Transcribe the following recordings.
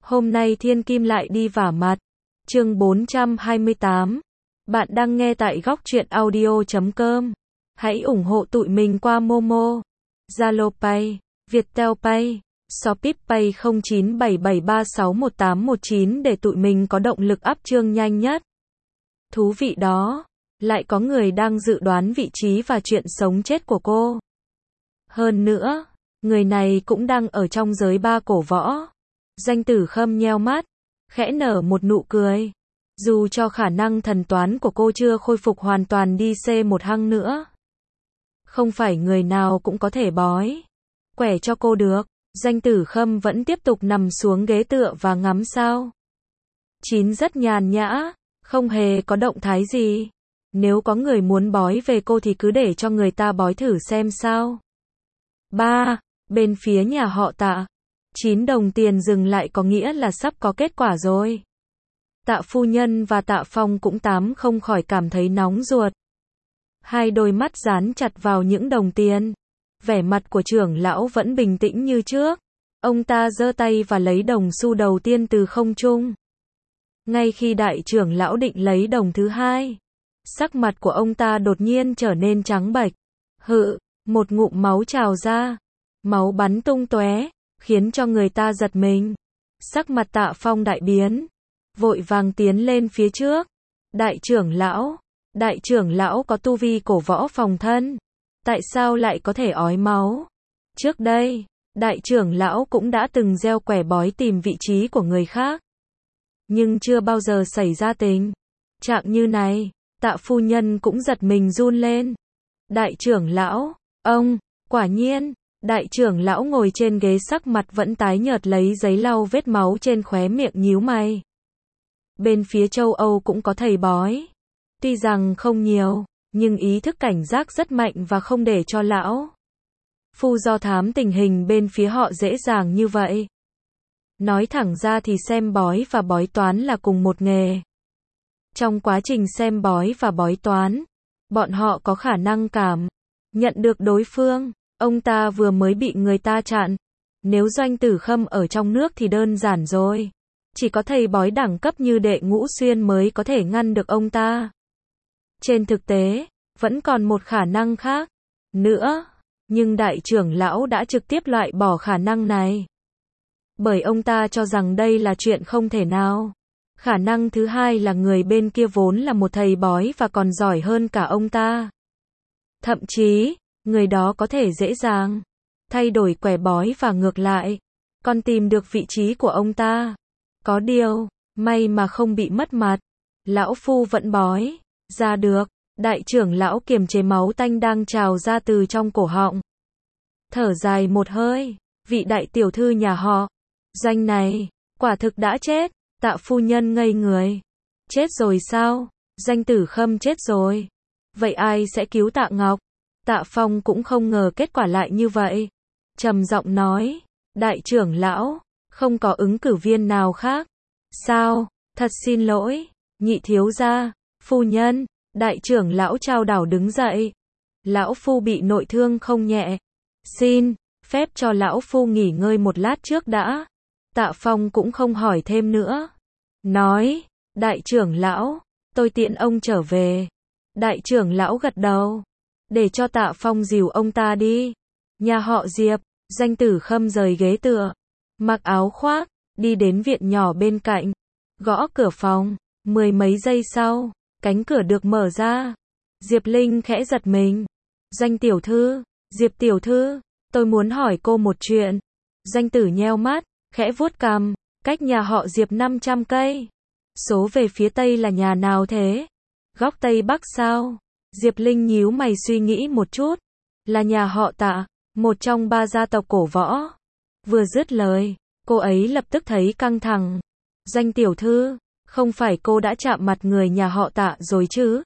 Hôm nay thiên kim lại đi vả mặt. Chương 428. Bạn đang nghe tại góc truyện audio.com. Hãy ủng hộ tụi mình qua Momo, Zalo Pay, Viettel Pay, Shopee Pay 0977361819 để tụi mình có động lực up chương nhanh nhất. Thú vị đó, lại có người đang dự đoán vị trí và chuyện sống chết của cô. Hơn nữa, người này cũng đang ở trong giới ba cổ võ. Danh Tử Khâm nheo mắt, khẽ nở một nụ cười. Dù cho khả năng thần toán của cô chưa khôi phục hoàn toàn đi C1 hăng nữa. Không phải người nào cũng có thể bói quẻ cho cô được. Danh Tử Khâm vẫn tiếp tục nằm xuống ghế tựa và ngắm sao. Chín rất nhàn nhã, không hề có động thái gì. Nếu có người muốn bói về cô thì cứ để cho người ta bói thử xem sao. 3. Bên phía nhà họ Tạ. 9 đồng tiền dừng lại có nghĩa là sắp có kết quả rồi. Tạ phu nhân và Tạ Phong cũng không khỏi cảm thấy nóng ruột. Hai đôi mắt dán chặt vào những đồng tiền. Vẻ mặt của trưởng lão vẫn bình tĩnh như trước. Ông ta giơ tay và lấy đồng xu đầu tiên từ không trung. Ngay khi đại trưởng lão định lấy đồng thứ hai, sắc mặt của ông ta đột nhiên trở nên trắng bệch. Một ngụm máu trào ra. Máu bắn tung tóe, khiến cho người ta giật mình. Sắc mặt Tạ Phong đại biến, vội vàng tiến lên phía trước. Đại trưởng lão có tu vi cổ võ phòng thân. Tại sao lại có thể ói máu? Trước đây, đại trưởng lão cũng đã từng gieo quẻ bói tìm vị trí của người khác. Nhưng chưa bao giờ xảy ra tình trạng như này. Tạ phu nhân cũng giật mình run lên. Đại trưởng lão, quả nhiên. Đại trưởng lão ngồi trên ghế sắc mặt vẫn tái nhợt lấy giấy lau vết máu trên khóe miệng nhíu mày. Bên phía châu Âu cũng có thầy bói. Tuy rằng không nhiều, nhưng ý thức cảnh giác rất mạnh và không để cho lão phu do thám tình hình bên phía họ dễ dàng như vậy. Nói thẳng ra thì xem bói và bói toán là cùng một nghề. Trong quá trình xem bói và bói toán, bọn họ có khả năng cảm nhận được đối phương. Ông ta vừa mới bị người ta chặn. Nếu Doanh Tử Khâm ở trong nước thì đơn giản rồi. Chỉ có thầy bói đẳng cấp như Đệ Ngũ Xuyên mới có thể ngăn được ông ta. Trên thực tế, vẫn còn một khả năng khác nữa. Nhưng đại trưởng lão đã trực tiếp loại bỏ khả năng này. Bởi ông ta cho rằng đây là chuyện không thể nào. Khả năng thứ hai là người bên kia vốn là một thầy bói và còn giỏi hơn cả ông ta. Thậm chí, người đó có thể dễ dàng thay đổi quẻ bói và ngược lại, còn tìm được vị trí của ông ta. Có điều, may mà không bị mất mặt. Lão phu vẫn bói ra được. Đại trưởng lão kiềm chế máu tanh đang trào ra từ trong cổ họng. Thở dài một hơi, vị đại tiểu thư nhà họ Doanh này, quả thực đã chết. Tạ phu nhân ngây người. Chết rồi sao? Danh Tử Khâm chết rồi. Vậy ai sẽ cứu Tạ Ngọc? Tạ Phong cũng không ngờ kết quả lại như vậy. Trầm giọng nói, đại trưởng lão, không có ứng cử viên nào khác. Sao? Thật xin lỗi, nhị thiếu gia, phu nhân. Đại trưởng lão chao đảo đứng dậy. Lão phu bị nội thương không nhẹ. Xin phép cho lão phu nghỉ ngơi một lát trước đã. Tạ Phong cũng không hỏi thêm nữa. Nói, đại trưởng lão, tôi tiện ông trở về. Đại trưởng lão gật đầu. Để cho Tạ Phong dìu ông ta đi. Nhà họ Diệp. Danh Tử Khâm rời ghế tựa, mặc áo khoác, đi đến viện nhỏ bên cạnh, gõ cửa phòng. 10 mấy giây sau, cánh cửa được mở ra. Diệp Linh khẽ giật mình. Danh tiểu thư, Diệp tiểu thư, tôi muốn hỏi cô một chuyện. Danh Tử nheo mắt, khẽ vuốt cằm. Cách nhà họ Diệp 500 cây. Số về phía tây là nhà nào thế? Góc tây bắc sao? Diệp Linh nhíu mày suy nghĩ một chút. Là nhà họ Tạ, một trong 3 gia tộc cổ võ. Vừa dứt lời, cô ấy lập tức thấy căng thẳng. Danh tiểu thư, không phải cô đã chạm mặt người nhà họ Tạ rồi chứ?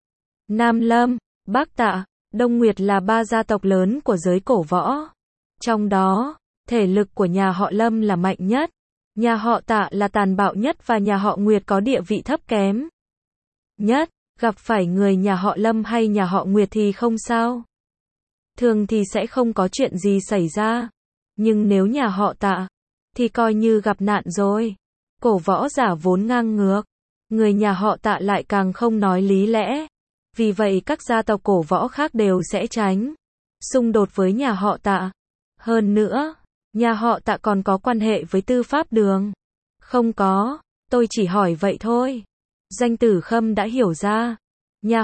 Nam Lâm, Bắc Tạ, Đông Nguyệt là 3 gia tộc lớn của giới cổ võ. Trong đó, thể lực của nhà họ Lâm là mạnh nhất. Nhà họ Tạ là tàn bạo nhất và nhà họ Nguyệt có địa vị thấp kém nhất. Gặp phải người nhà họ Lâm hay nhà họ Nguyệt thì không sao. Thường thì sẽ không có chuyện gì xảy ra. Nhưng nếu nhà họ Tạ thì coi như gặp nạn rồi. Cổ võ giả vốn ngang ngược, người nhà họ Tạ lại càng không nói lý lẽ. Vì vậy các gia tộc cổ võ khác đều sẽ tránh xung đột với nhà họ Tạ. Hơn nữa, nhà họ Tạ còn có quan hệ với Tư Pháp Đường. Không có, tôi chỉ hỏi vậy thôi. Doanh Tử Khâm đã hiểu ra. Nhà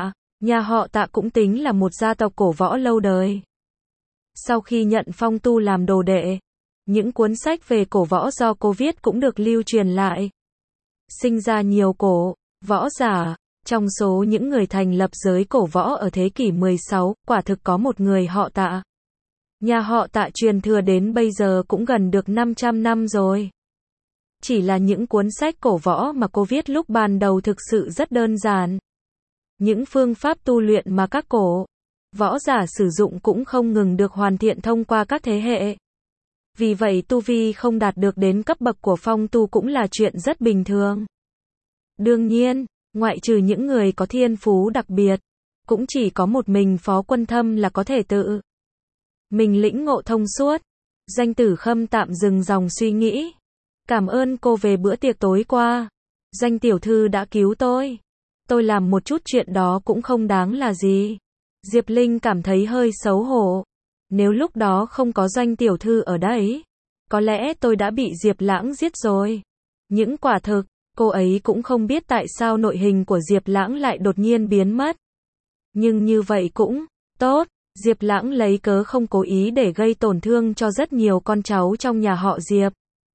họ Tạ cũng tính là một gia tộc cổ võ lâu đời. Sau khi nhận Phong Tu làm đồ đệ, những cuốn sách về cổ võ do cô viết cũng được lưu truyền lại. Sinh ra nhiều cổ võ giả. Trong số những người thành lập giới cổ võ ở thế kỷ 16, quả thực có một người họ Tạ. Nhà họ Tạ truyền thừa đến bây giờ cũng gần được 500 năm rồi. Chỉ là những cuốn sách cổ võ mà cô viết lúc ban đầu thực sự rất đơn giản. Những phương pháp tu luyện mà các cổ võ giả sử dụng cũng không ngừng được hoàn thiện thông qua các thế hệ. Vì vậy tu vi không đạt được đến cấp bậc của Phong Tu cũng là chuyện rất bình thường. Đương nhiên, ngoại trừ những người có thiên phú đặc biệt, cũng chỉ có một mình Phó Quân Thâm là có thể tự mình lĩnh ngộ thông suốt. Doanh Tử Khâm tạm dừng dòng suy nghĩ. Cảm ơn cô về bữa tiệc tối qua. Doanh tiểu thư đã cứu tôi. Tôi làm một chút chuyện đó cũng không đáng là gì. Diệp Linh cảm thấy hơi xấu hổ. Nếu lúc đó không có Doanh tiểu thư ở đây, có lẽ tôi đã bị Diệp Lãng giết rồi. Những quả thực, cô ấy cũng không biết tại sao nội hình của Diệp Lãng lại đột nhiên biến mất. Nhưng như vậy cũng tốt. Diệp Lãng lấy cớ không cố ý để gây tổn thương cho rất nhiều con cháu trong nhà họ Diệp.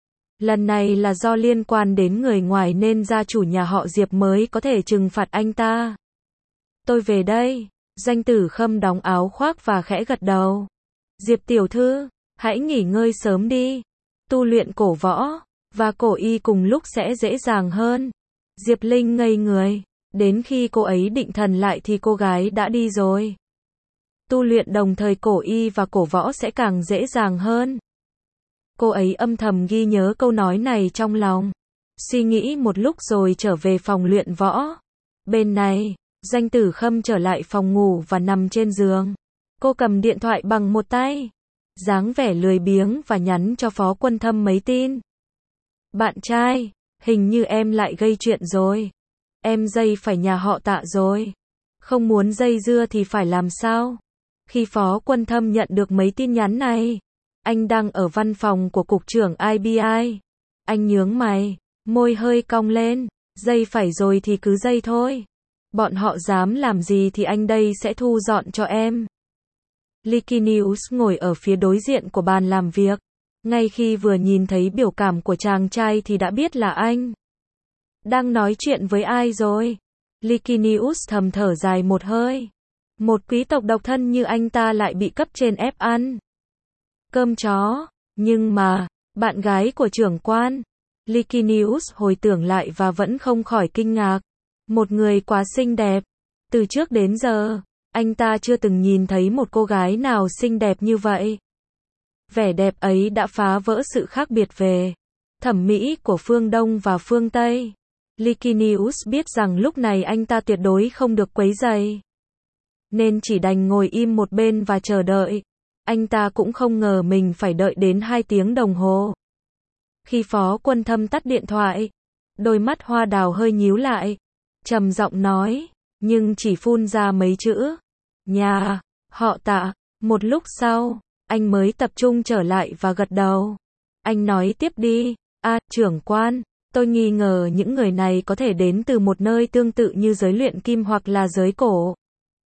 Lần này là do liên quan đến người ngoài nên gia chủ nhà họ Diệp mới có thể trừng phạt anh ta. Tôi về đây. Doanh Tử Khâm đóng áo khoác và khẽ gật đầu. Diệp tiểu thư, hãy nghỉ ngơi sớm đi. Tu luyện cổ võ và cổ y cùng lúc sẽ dễ dàng hơn. Diệp Linh ngây người. Đến khi cô ấy định thần lại thì cô gái đã đi rồi. Tu luyện đồng thời cổ y và cổ võ sẽ càng dễ dàng hơn. Cô ấy âm thầm ghi nhớ câu nói này trong lòng. Suy nghĩ một lúc rồi trở về phòng luyện võ. Bên này, Doanh Tử Khâm trở lại phòng ngủ và nằm trên giường. Cô cầm điện thoại bằng một tay, dáng vẻ lười biếng và nhắn cho Phó Quân Thâm mấy tin. Bạn trai, hình như em lại gây chuyện rồi. Em dây phải nhà họ Tạ rồi. Không muốn dây dưa thì phải làm sao? Khi Phó Quân Thâm nhận được mấy tin nhắn này, anh đang ở văn phòng của cục trưởng IBI. Anh nhướng mày, môi hơi cong lên. Dây phải rồi thì cứ dây thôi. Bọn họ dám làm gì thì anh đây sẽ thu dọn cho em. Licky News ngồi ở phía đối diện của bàn làm việc. Ngay khi vừa nhìn thấy biểu cảm của chàng trai thì đã biết là anh đang nói chuyện với ai rồi. Licky News thầm thở dài một hơi. Một quý tộc độc thân như anh ta lại bị cấp trên ép ăn cơm chó. Nhưng mà, bạn gái của trưởng quan. Licky News hồi tưởng lại và vẫn không khỏi kinh ngạc. Một người quá xinh đẹp. Từ trước đến giờ, anh ta chưa từng nhìn thấy một cô gái nào xinh đẹp như vậy. Vẻ đẹp ấy đã phá vỡ sự khác biệt về thẩm mỹ của phương Đông và phương Tây. Licky News biết rằng lúc này anh ta tuyệt đối không được quấy rầy, nên chỉ đành ngồi im một bên và chờ đợi. Anh ta cũng không ngờ mình phải đợi đến 2 tiếng đồng hồ. Khi Phó Quân Thâm tắt điện thoại, đôi mắt hoa đào hơi nhíu lại, trầm giọng nói, nhưng chỉ phun ra mấy chữ. Nhà họ Tạ. Một lúc sau, anh mới tập trung trở lại và gật đầu. Anh nói tiếp đi. Trưởng quan, tôi nghi ngờ những người này có thể đến từ một nơi tương tự như giới luyện kim hoặc là giới cổ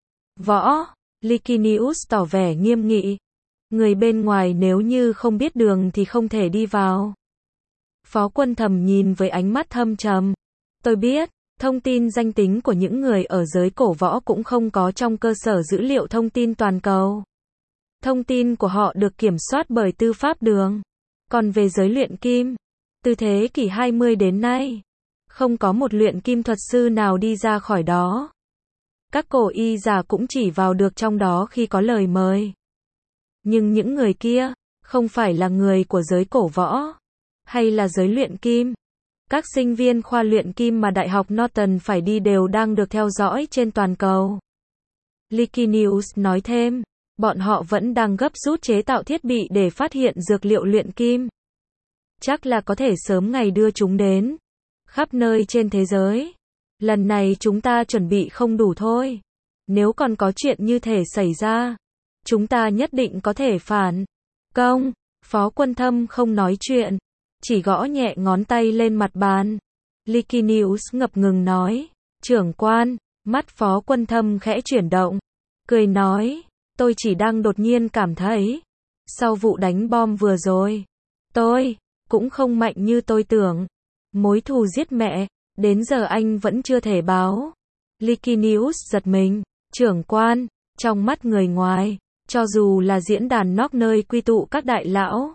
võ. Licky News tỏ vẻ nghiêm nghị. Người bên ngoài nếu như không biết đường thì không thể đi vào. Phó Quân Thâm nhìn với ánh mắt thâm trầm. Tôi biết, thông tin danh tính của những người ở giới cổ võ cũng không có trong cơ sở dữ liệu thông tin toàn cầu. Thông tin của họ được kiểm soát bởi Tư Pháp Đường. Còn về giới luyện kim, từ thế kỷ 20 đến nay, không có một luyện kim thuật sư nào đi ra khỏi đó. Các cổ y giả cũng chỉ vào được trong đó khi có lời mời. Nhưng những người kia, không phải là người của giới cổ võ, hay là giới luyện kim. Các sinh viên khoa luyện kim mà Đại học Norton phải đi đều đang được theo dõi trên toàn cầu. Licky News nói thêm, bọn họ vẫn đang gấp rút chế tạo thiết bị để phát hiện dược liệu luyện kim. chắc là có thể sớm ngày đưa chúng đến khắp nơi trên thế giới. Lần này chúng ta chuẩn bị không đủ thôi. Nếu còn có chuyện như thể xảy ra, chúng ta nhất định có thể phản công. Phó Quân Thâm không nói chuyện, chỉ gõ nhẹ ngón tay lên mặt bàn. Likinius ngập ngừng nói, trưởng quan, mắt Phó Quân Thâm khẽ chuyển động, cười nói, tôi chỉ đang đột nhiên cảm thấy, sau vụ đánh bom vừa rồi, tôi cũng không mạnh như tôi tưởng. Mối thù giết mẹ, đến giờ anh vẫn chưa thể báo. Likinius giật mình, trưởng quan, trong mắt người ngoài, cho dù là diễn đàn nóc nơi quy tụ các đại lão,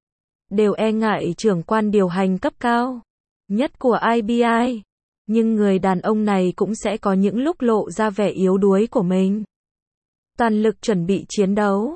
đều e ngại trưởng quan điều hành cấp cao nhất của IBI. Nhưng người đàn ông này cũng sẽ có những lúc lộ ra vẻ yếu đuối của mình. Toàn lực chuẩn bị chiến đấu.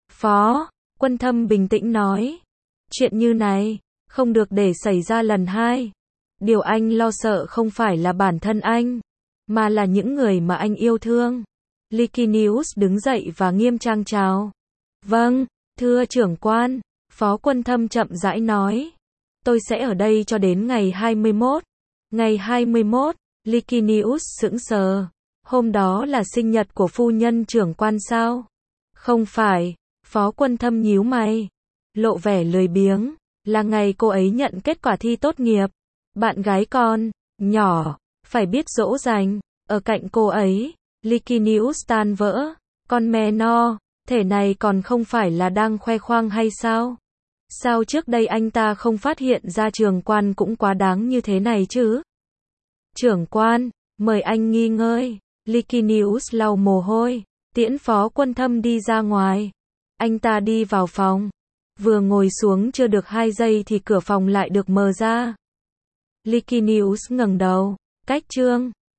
Phó Quân Thâm bình tĩnh nói, chuyện như này, không được để xảy ra lần hai. Điều anh lo sợ không phải là bản thân anh, mà là những người mà anh yêu thương. Likinius đứng dậy và nghiêm trang chào. Vâng, thưa trưởng quan, Phó Quân Thâm chậm rãi nói. Tôi sẽ ở đây cho đến ngày 21. Ngày 21, Likinius sững sờ. Hôm đó là sinh nhật của phu nhân trưởng quan sao? Không phải, Phó Quân Thâm nhíu mày, lộ vẻ lười biếng, là ngày cô ấy nhận kết quả thi tốt nghiệp. Bạn gái con, nhỏ, phải biết dỗ dành, ở cạnh cô ấy. Likinius tan vỡ, con mẹ no, thể này còn không phải là đang khoe khoang hay sao? Sao trước đây anh ta không phát hiện ra trưởng quan cũng quá đáng như thế này chứ? Trưởng quan, mời anh nghỉ ngơi. Likinius lau mồ hôi, tiễn Phó Quân Thâm đi ra ngoài. Anh ta đi vào phòng, vừa ngồi xuống chưa được 2 giây thì cửa phòng lại được mở ra. Likinius ngẩng đầu, cách chương